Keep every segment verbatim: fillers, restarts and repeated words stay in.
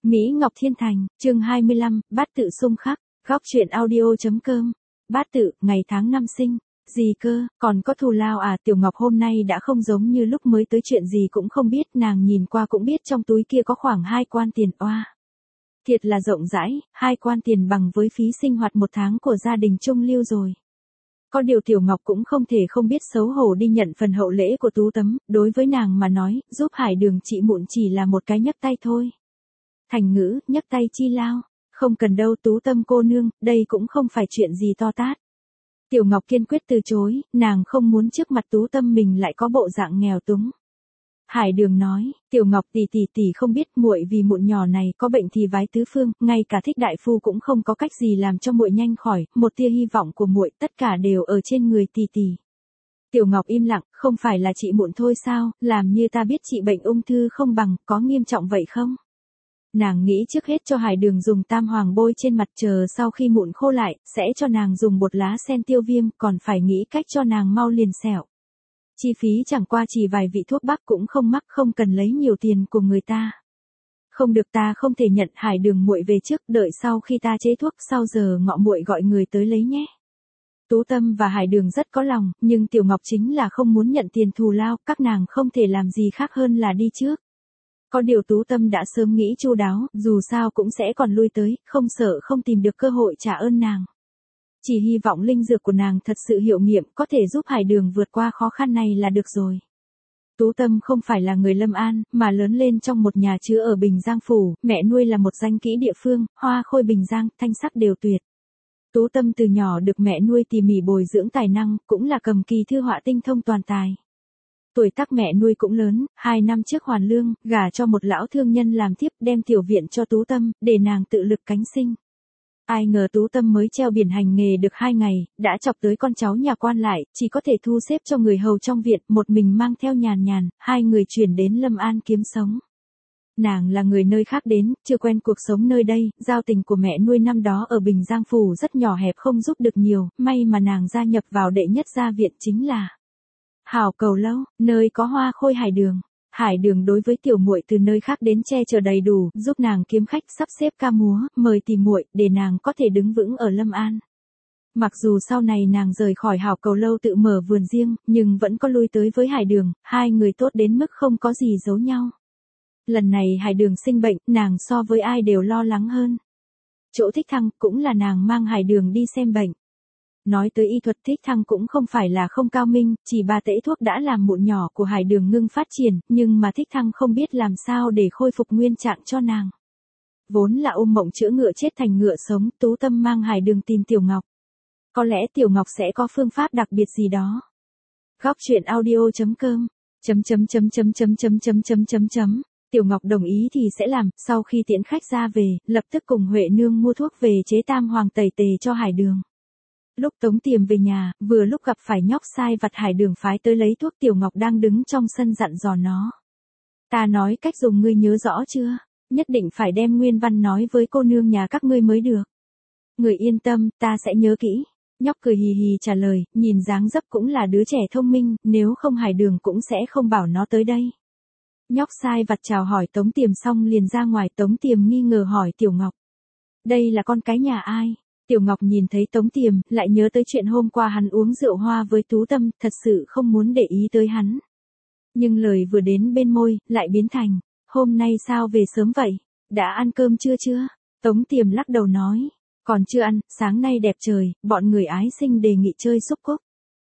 Mỹ Ngọc Thiên Thành, chương hai mươi lăm, bát tự xung khắc, góc truyện audio.com. Bát tự, ngày tháng năm sinh. Gì cơ, còn có thù lao à? Tiểu Ngọc hôm nay đã không giống như lúc mới tới, chuyện gì cũng không biết, nàng nhìn qua cũng biết trong túi kia có khoảng hai quan tiền. Oa. Thiệt là rộng rãi, hai quan tiền bằng với phí sinh hoạt một tháng của gia đình Trung Lưu rồi. Có điều Tiểu Ngọc cũng không thể không biết xấu hổ đi nhận phần hậu lễ của Tú Tấm, đối với nàng mà nói, giúp Hải Đường chị Mụn chỉ là một cái nhấc tay thôi. Thành ngữ, nhấc tay chi lao, không cần đâu Tú Tâm cô nương, đây cũng không phải chuyện gì to tát. Tiểu Ngọc kiên quyết từ chối, nàng không muốn trước mặt Tú Tâm mình lại có bộ dạng nghèo túng. Hải Đường nói, Tiểu Ngọc tỷ tỷ tỷ không biết muội vì mụn nhỏ này có bệnh thì vái tứ phương, ngay cả Thích đại phu cũng không có cách gì làm cho muội nhanh khỏi, một tia hy vọng của muội tất cả đều ở trên người tỷ tỷ. Tiểu Ngọc im lặng, không phải là chị mụn thôi sao, làm như ta biết chị bệnh ung thư không bằng, có nghiêm trọng vậy không? Nàng nghĩ trước hết cho Hải Đường dùng tam hoàng bôi trên mặt, chờ sau khi mụn khô lại, sẽ cho nàng dùng bột lá sen tiêu viêm, còn phải nghĩ cách cho nàng mau liền sẹo. Chi phí chẳng qua chỉ vài vị thuốc bắc cũng không mắc, không cần lấy nhiều tiền của người ta. Không được, ta không thể nhận. Hải Đường muội về trước, đợi sau khi ta chế thuốc, sau giờ ngọ muội gọi người tới lấy nhé. Tú Tâm và Hải Đường rất có lòng, nhưng Tiểu Ngọc chính là không muốn nhận tiền thù lao, các nàng không thể làm gì khác hơn là đi trước. Có điều Tú Tâm đã sớm nghĩ chu đáo, dù sao cũng sẽ còn lui tới, không sợ không tìm được cơ hội trả ơn nàng. Chỉ hy vọng linh dược của nàng thật sự hiệu nghiệm, có thể giúp Hải Đường vượt qua khó khăn này là được rồi. Tú Tâm không phải là người Lâm An, mà lớn lên trong một nhà chứa ở Bình Giang Phủ, mẹ nuôi là một danh kỹ địa phương, hoa khôi Bình Giang, thanh sắc đều tuyệt. Tú Tâm từ nhỏ được mẹ nuôi tỉ mỉ bồi dưỡng tài năng, cũng là cầm kỳ thư họa tinh thông toàn tài. Tuổi tác mẹ nuôi cũng lớn, hai năm trước hoàn lương, gả cho một lão thương nhân làm thiếp, đem tiểu viện cho Tú Tâm, để nàng tự lực cánh sinh. Ai ngờ Tú Tâm mới treo biển hành nghề được hai ngày, đã chọc tới con cháu nhà quan lại, chỉ có thể thu xếp cho người hầu trong viện, một mình mang theo nhàn nhàn, hai người chuyển đến Lâm An kiếm sống. Nàng là người nơi khác đến, chưa quen cuộc sống nơi đây, giao tình của mẹ nuôi năm đó ở Bình Giang Phủ rất nhỏ hẹp, không giúp được nhiều, may mà nàng gia nhập vào đệ nhất gia viện chính là Hảo Cầu Lâu, nơi có hoa khôi Hải Đường. Hải Đường đối với tiểu muội từ nơi khác đến che chở đầy đủ, giúp nàng kiếm khách, sắp xếp ca múa, mời tìm muội, để nàng có thể đứng vững ở Lâm An. Mặc dù sau này nàng rời khỏi Hảo Cầu Lâu tự mở vườn riêng, nhưng vẫn có lui tới với Hải Đường, hai người tốt đến mức không có gì giấu nhau. Lần này Hải Đường sinh bệnh, nàng so với ai đều lo lắng hơn. Chỗ Thích Thăng cũng là nàng mang Hải Đường đi xem bệnh. Nói tới y thuật, Thích Thăng cũng không phải là không cao minh, chỉ ba tễ thuốc đã làm mụn nhỏ của Hải Đường ngưng phát triển, nhưng mà Thích Thăng không biết làm sao để khôi phục nguyên trạng cho nàng. Vốn là ôm mộng chữa ngựa chết thành ngựa sống, Tú Tâm mang Hải Đường tìm Tiểu Ngọc. Có lẽ Tiểu Ngọc sẽ có phương pháp đặc biệt gì đó. Góc truyện audio.com chấm chấm chấm chấm chấm chấm chấm chấm chấm chấm Tiểu Ngọc đồng ý thì sẽ làm, sau khi tiễn khách ra về, lập tức cùng Huệ Nương mua thuốc về chế tam hoàng tẩy tề cho Hải Đường. Lúc Tống Tiềm về nhà, vừa lúc gặp phải nhóc sai vặt Hải Đường phái tới lấy thuốc, Tiểu Ngọc đang đứng trong sân dặn dò nó. Ta nói cách dùng ngươi nhớ rõ chưa? Nhất định phải đem nguyên văn nói với cô nương nhà các ngươi mới được. Người yên tâm, ta sẽ nhớ kỹ. Nhóc cười hì hì trả lời, nhìn dáng dấp cũng là đứa trẻ thông minh, nếu không Hải Đường cũng sẽ không bảo nó tới đây. Nhóc sai vặt chào hỏi Tống Tiềm xong liền ra ngoài. Tống Tiềm nghi ngờ hỏi Tiểu Ngọc. Đây là con cái nhà ai? Tiểu Ngọc nhìn thấy Tống Tiềm, lại nhớ tới chuyện hôm qua hắn uống rượu hoa với Tú Tâm, thật sự không muốn để ý tới hắn. Nhưng lời vừa đến bên môi, lại biến thành, hôm nay sao về sớm vậy? Đã ăn cơm chưa chưa? Tống Tiềm lắc đầu nói, còn chưa ăn, sáng nay đẹp trời, bọn người ái sinh đề nghị chơi xúc cúc.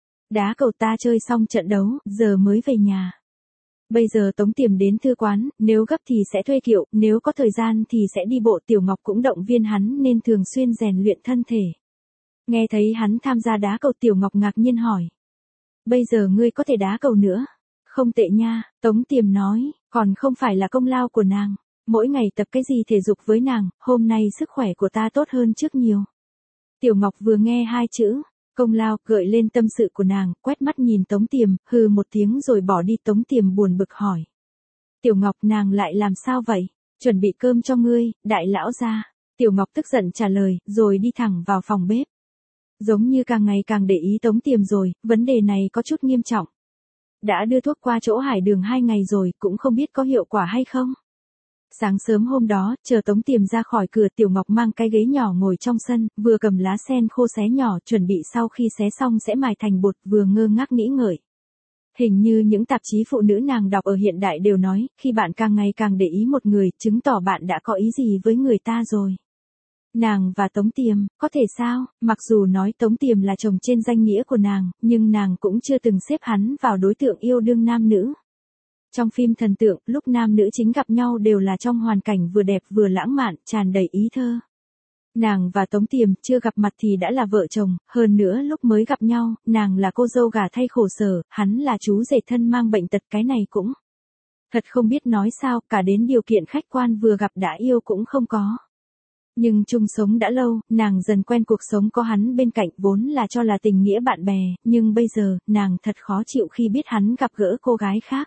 Đá cầu ta chơi xong trận đấu, giờ mới về nhà. Bây giờ Tống Tiềm đến thư quán, nếu gấp thì sẽ thuê kiệu, nếu có thời gian thì sẽ đi bộ. Tiểu Ngọc cũng động viên hắn nên thường xuyên rèn luyện thân thể. Nghe thấy hắn tham gia đá cầu, Tiểu Ngọc ngạc nhiên hỏi. Bây giờ ngươi có thể đá cầu nữa? Không tệ nha, Tống Tiềm nói, còn không phải là công lao của nàng. Mỗi ngày tập cái gì thể dục với nàng, hôm nay sức khỏe của ta tốt hơn trước nhiều. Tiểu Ngọc vừa nghe hai chữ công lao, gợi lên tâm sự của nàng, quét mắt nhìn Tống Tiềm, hừ một tiếng rồi bỏ đi. Tống Tiềm buồn bực hỏi. Tiểu Ngọc, nàng lại làm sao vậy? Chuẩn bị cơm cho ngươi, đại lão gia. Tiểu Ngọc tức giận trả lời, rồi đi thẳng vào phòng bếp. Giống như càng ngày càng để ý Tống Tiềm rồi, vấn đề này có chút nghiêm trọng. Đã đưa thuốc qua chỗ Hải Đường hai ngày rồi, cũng không biết có hiệu quả hay không. Sáng sớm hôm đó, chờ Tống Tiềm ra khỏi cửa, Tiểu Ngọc mang cái ghế nhỏ ngồi trong sân, vừa cầm lá sen khô xé nhỏ, chuẩn bị sau khi xé xong sẽ mài thành bột, vừa ngơ ngác nghĩ ngợi. Hình như những tạp chí phụ nữ nàng đọc ở hiện đại đều nói, khi bạn càng ngày càng để ý một người, chứng tỏ bạn đã có ý gì với người ta rồi. Nàng và Tống Tiềm, có thể sao? Mặc dù nói Tống Tiềm là chồng trên danh nghĩa của nàng, nhưng nàng cũng chưa từng xếp hắn vào đối tượng yêu đương nam nữ. Trong phim thần tượng, lúc nam nữ chính gặp nhau đều là trong hoàn cảnh vừa đẹp vừa lãng mạn, tràn đầy ý thơ. Nàng và Tống Tiềm chưa gặp mặt thì đã là vợ chồng, hơn nữa lúc mới gặp nhau, nàng là cô dâu gả thay khổ sở, hắn là chú rể thân mang bệnh tật, cái này cũng. Thật không biết nói sao, cả đến điều kiện khách quan vừa gặp đã yêu cũng không có. Nhưng chung sống đã lâu, nàng dần quen cuộc sống có hắn bên cạnh, vốn là cho là tình nghĩa bạn bè, nhưng bây giờ, nàng thật khó chịu khi biết hắn gặp gỡ cô gái khác.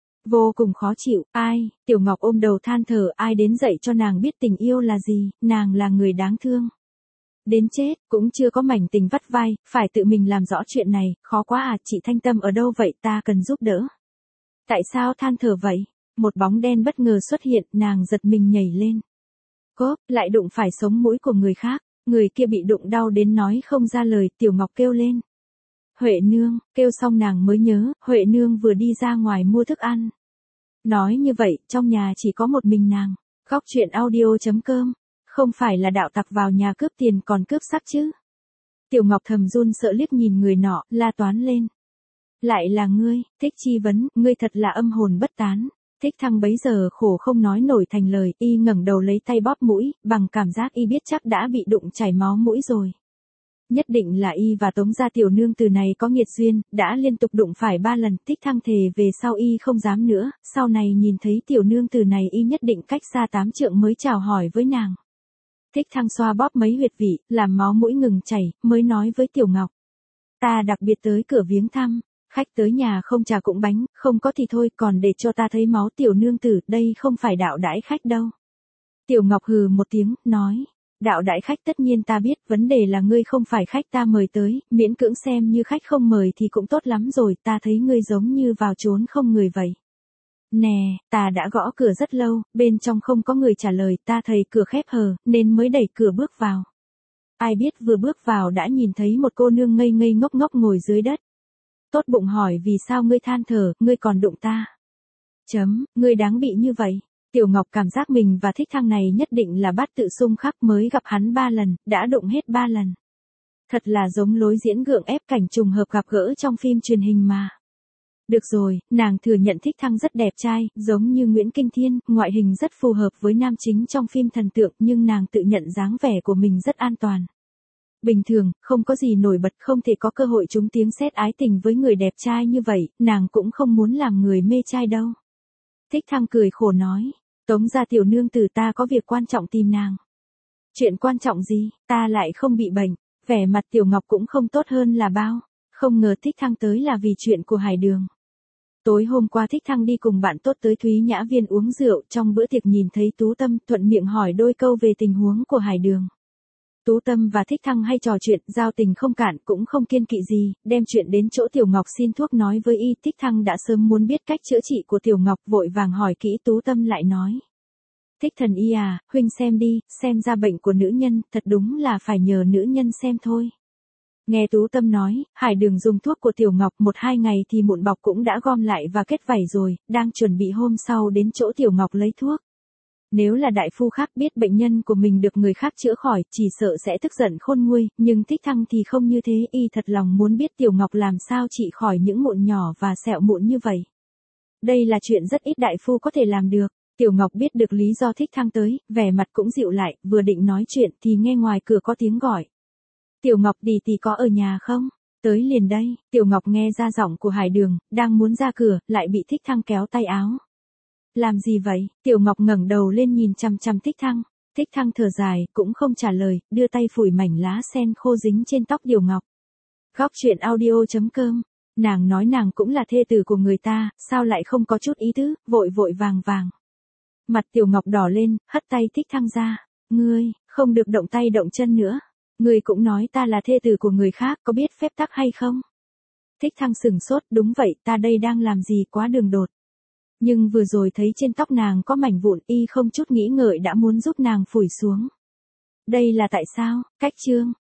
Vô cùng khó chịu, ai, Tiểu Ngọc ôm đầu than thở, ai đến dạy cho nàng biết tình yêu là gì, nàng là người đáng thương. Đến chết, cũng chưa có mảnh tình vắt vai, phải tự mình làm rõ chuyện này, khó quá à, chị Thanh Tâm ở đâu vậy, ta cần giúp đỡ. Tại sao than thở vậy? Một bóng đen bất ngờ xuất hiện, nàng giật mình nhảy lên. Cốp, lại đụng phải sống mũi của người khác, người kia bị đụng đau đến nói không ra lời, Tiểu Ngọc kêu lên. Huệ nương, kêu xong nàng mới nhớ, Huệ nương vừa đi ra ngoài mua thức ăn. Nói như vậy, trong nhà chỉ có một mình nàng. Góc truyện audio chấm com, không phải là đạo tặc vào nhà cướp tiền còn cướp sắc chứ. Tiểu Ngọc thầm run sợ liếc nhìn người nọ, la toán lên. Lại là ngươi, Thích Chi vấn, ngươi thật là âm hồn bất tán. Thích Thăng bấy giờ khổ không nói nổi thành lời, y ngẩng đầu lấy tay bóp mũi, bằng cảm giác y biết chắc đã bị đụng chảy máu mũi rồi. Nhất định là y và Tống gia tiểu nương từ này có nghiệt duyên, đã liên tục đụng phải ba lần, Thích Thăng thề về sau y không dám nữa, sau này nhìn thấy tiểu nương từ này y nhất định cách xa tám trượng mới chào hỏi với nàng. Thích Thăng xoa bóp mấy huyệt vị, làm máu mũi ngừng chảy, mới nói với Tiểu Ngọc. Ta đặc biệt tới cửa viếng thăm, khách tới nhà không trà cũng bánh, không có thì thôi, còn để cho ta thấy máu tiểu nương tử, đây không phải đạo đãi khách đâu. Tiểu Ngọc hừ một tiếng, nói. Đạo đãi khách tất nhiên ta biết, vấn đề là ngươi không phải khách ta mời tới, miễn cưỡng xem như khách không mời thì cũng tốt lắm rồi, ta thấy ngươi giống như vào trốn không người vậy. Nè, ta đã gõ cửa rất lâu, bên trong không có người trả lời, ta thấy cửa khép hờ, nên mới đẩy cửa bước vào. Ai biết vừa bước vào đã nhìn thấy một cô nương ngây ngây ngốc ngốc ngồi dưới đất. Tốt bụng hỏi vì sao ngươi than thở, ngươi còn đụng ta. Chấm, ngươi đáng bị như vậy. Tiểu Ngọc cảm giác mình và Thích Thăng này nhất định là bát tự xung khắc, mới gặp hắn ba lần, đã đụng hết ba lần. Thật là giống lối diễn gượng ép cảnh trùng hợp gặp gỡ trong phim truyền hình mà. Được rồi, nàng thừa nhận Thích Thăng rất đẹp trai, giống như Nguyễn Kinh Thiên, ngoại hình rất phù hợp với nam chính trong phim thần tượng, nhưng nàng tự nhận dáng vẻ của mình rất an toàn. Bình thường, không có gì nổi bật, không thể có cơ hội trúng tiếng sét ái tình với người đẹp trai như vậy, nàng cũng không muốn làm người mê trai đâu. Thích Thăng cười khổ nói, Tống gia tiểu nương tử ta có việc quan trọng tìm nàng. Chuyện quan trọng gì, ta lại không bị bệnh, vẻ mặt Tiểu Ngọc cũng không tốt hơn là bao, không ngờ Thích Thăng tới là vì chuyện của Hải Đường. Tối hôm qua Thích Thăng đi cùng bạn tốt tới Thúy Nhã Viên uống rượu, trong bữa tiệc nhìn thấy Tú Tâm, thuận miệng hỏi đôi câu về tình huống của Hải Đường. Tú Tâm và Thích Thăng hay trò chuyện, giao tình không cạn, cũng không kiêng kỵ gì, đem chuyện đến chỗ Tiểu Ngọc xin thuốc nói với y. Thích Thăng đã sớm muốn biết cách chữa trị của Tiểu Ngọc, vội vàng hỏi kỹ. Tú Tâm lại nói. Thích thần y à, huynh xem đi, xem ra bệnh của nữ nhân, thật đúng là phải nhờ nữ nhân xem thôi. Nghe Tú Tâm nói, Hải Đường dùng thuốc của Tiểu Ngọc một hai ngày thì mụn bọc cũng đã gom lại và kết vảy rồi, đang chuẩn bị hôm sau đến chỗ Tiểu Ngọc lấy thuốc. Nếu là đại phu khác biết bệnh nhân của mình được người khác chữa khỏi, chỉ sợ sẽ tức giận khôn nguôi, nhưng Thích Thăng thì không như thế, y thật lòng muốn biết Tiểu Ngọc làm sao trị khỏi những mụn nhỏ và sẹo mụn như vậy. Đây là chuyện rất ít đại phu có thể làm được. Tiểu Ngọc biết được lý do Thích Thăng tới, vẻ mặt cũng dịu lại, vừa định nói chuyện thì nghe ngoài cửa có tiếng gọi. Tiểu Ngọc tỷ tỷ có ở nhà không? Tới liền đây. Tiểu Ngọc nghe ra giọng của Hải Đường, đang muốn ra cửa, lại bị Thích Thăng kéo tay áo. Làm gì vậy? Tiểu Ngọc ngẩng đầu lên nhìn chằm chằm Thích Thăng. Thích Thăng thở dài, cũng không trả lời, đưa tay phủi mảnh lá sen khô dính trên tóc Tiểu Ngọc. Góc truyện audio chấm com. Nàng nói nàng cũng là thê tử của người ta, sao lại không có chút ý tứ, vội vội vàng vàng. Mặt Tiểu Ngọc đỏ lên, hất tay Thích Thăng ra. Ngươi, không được động tay động chân nữa. Ngươi cũng nói ta là thê tử của người khác, có biết phép tắc hay không? Thích Thăng sửng sốt, đúng vậy, ta đây đang làm gì quá đường đột. Nhưng vừa rồi thấy trên tóc nàng có mảnh vụn, y không chút nghĩ ngợi đã muốn giúp nàng phủi xuống. Đây là tại sao? Cách chương.